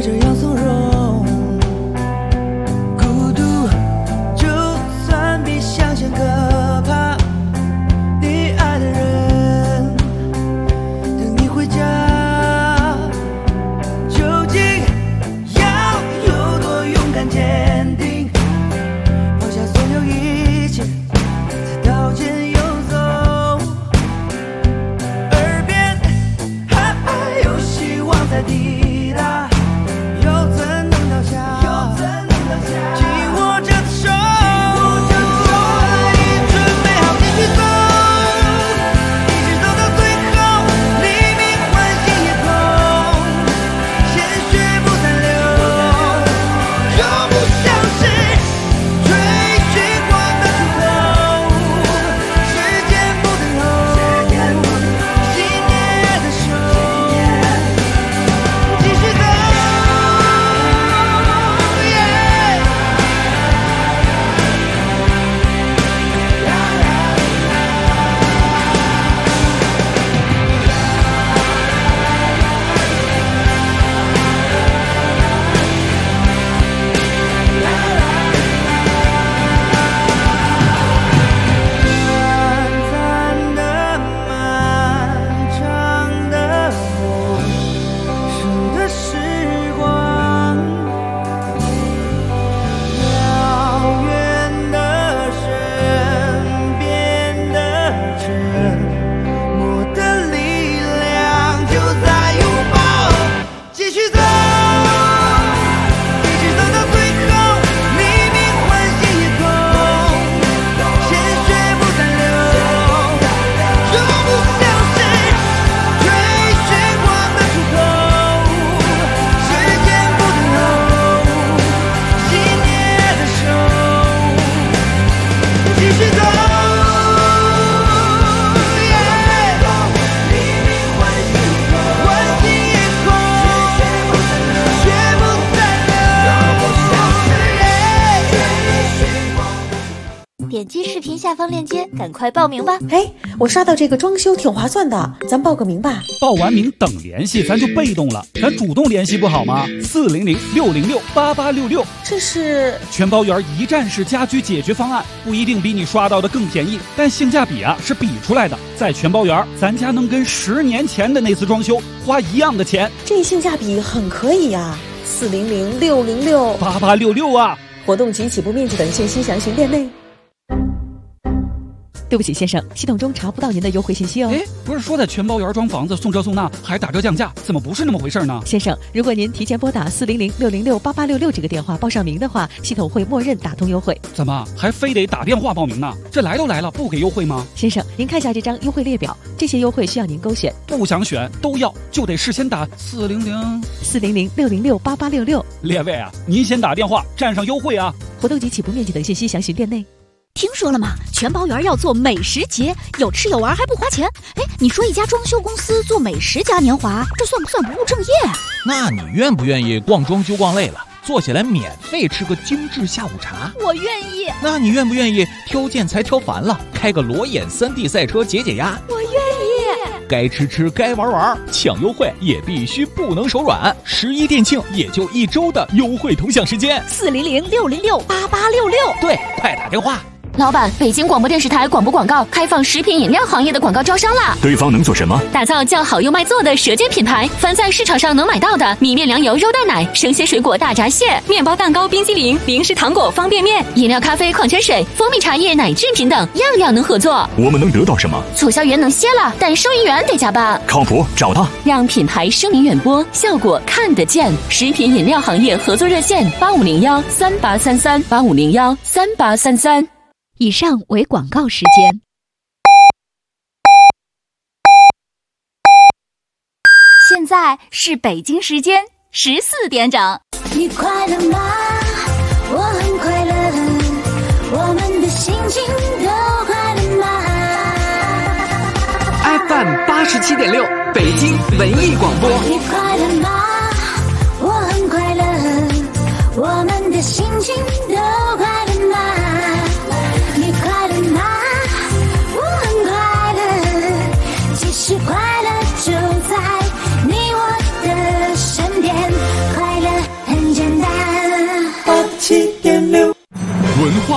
S21: 这样从容，孤独就算比想象可怕，你爱的人等你回家，究竟要有多勇敢坚定，放下所有一切才刀剑游走，耳边还有希望在抵达，又怎能倒下，紧握着的手，你准备好继续走，一直走到最后，黎明唤醒夜空，鲜血不残留，永不消失，追寻光的出口，时间不等候，信念的手，继续走。短暂的、漫长的、陌生的时光，遥远的、身边的、沉默的力量，就在拥抱，继续走，一直走到最后，黎明唤醒夜空，鲜血不残留，永不消失，追寻光的出口，时间不等候，信念的手，继续走。黎明唤醒夜空，血不残留。
S13: 点击视频下方链接，赶快报名吧！
S19: 哎，我刷到这个装修挺划算的，咱报个名吧。
S20: 报完名等联系，咱就被动了，咱主动联系不好吗？400-606-8866，
S19: 这是
S20: 全包圆一站式家居解决方案，不一定比你刷到的更便宜，但性价比是比出来的。在全包圆，咱家能跟10年前的那次装修花一样的钱，
S19: 这性价比很可以呀。400-606-8866
S20: 啊！
S19: 活动及起步面积等信息详询店内。
S14: 对不起，先生，系统中查不到您的优惠信息哦。
S20: 哎，不是说在全包圆装房子送这送那还打折降价，怎么不是那么回事呢？
S14: 先生，如果您提前拨打400-606-8866这个电话报上名的话，系统会默认打通优惠。
S20: 怎么还非得打电话报名呢？这来都来了，不给优惠吗？
S14: 先生，您看一下这张优惠列表，这些优惠需要您勾选。
S20: 不想选都要，就得事先打
S14: 400-606-8866。
S20: 列位啊，您先打电话占上优惠啊！
S14: 活动及起步面积等信息详询店内。
S12: 听说了吗？全包圆要做美食节，有吃有玩还不花钱。哎，你说一家装修公司做美食嘉年华，这算不算不务正业？
S16: 那你愿不愿意逛装修逛累了，坐下来免费吃个精致下午茶？
S12: 我愿意。
S16: 那你愿不愿意挑建材挑烦了，开个裸眼3D 赛车解解压？
S12: 我愿意。
S16: 该吃吃，该玩玩，抢优惠也必须不能手软。11店庆也就1周的优惠同享时间
S12: ，400-606-8866。
S16: 对，快打电话。
S12: 老板，北京广播电视台广播广告开放食品饮料行业的广告招商啦！
S3: 对方能做什么？
S12: 打造叫好又卖座的舌尖品牌，凡在市场上能买到的米面粮油肉蛋奶、生鲜水果大闸蟹、面包蛋糕冰激凌、零食糖果方便面、饮料咖啡矿泉水、蜂蜜茶叶奶制品等，样样能合作。
S3: 我们能得到什么？
S12: 促销员能歇了，但收银员得加班。
S3: 靠谱，找他，
S12: 让品牌声名远播，效果看得见。食品饮料行业合作热线8501-3833，8501-3833。
S14: 以上为广告时间。
S12: 现在是北京时间14点整。
S18: 你快乐吗？我很快乐，我们的心情都快乐吗
S22: ？FM 87.6，北京文艺广播。
S18: 你快乐吗？我很快乐，我们的心情都快乐吗？你快乐吗？我很快乐，其实快乐就在你我的身边，快乐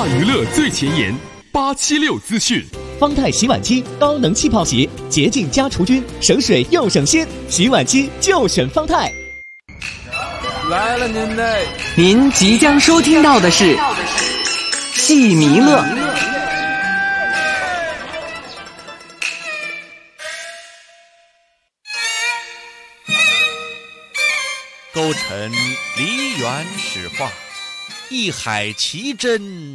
S3: 大娱乐最前沿，876资讯。
S5: 方太洗碗机高能气泡洗，洁净加除菌，省水又省心，洗碗机就选方太。
S17: 来了您嘞！
S22: 您即将收听到的是戏弥勒。
S23: 勾陈梨园史话，一海奇珍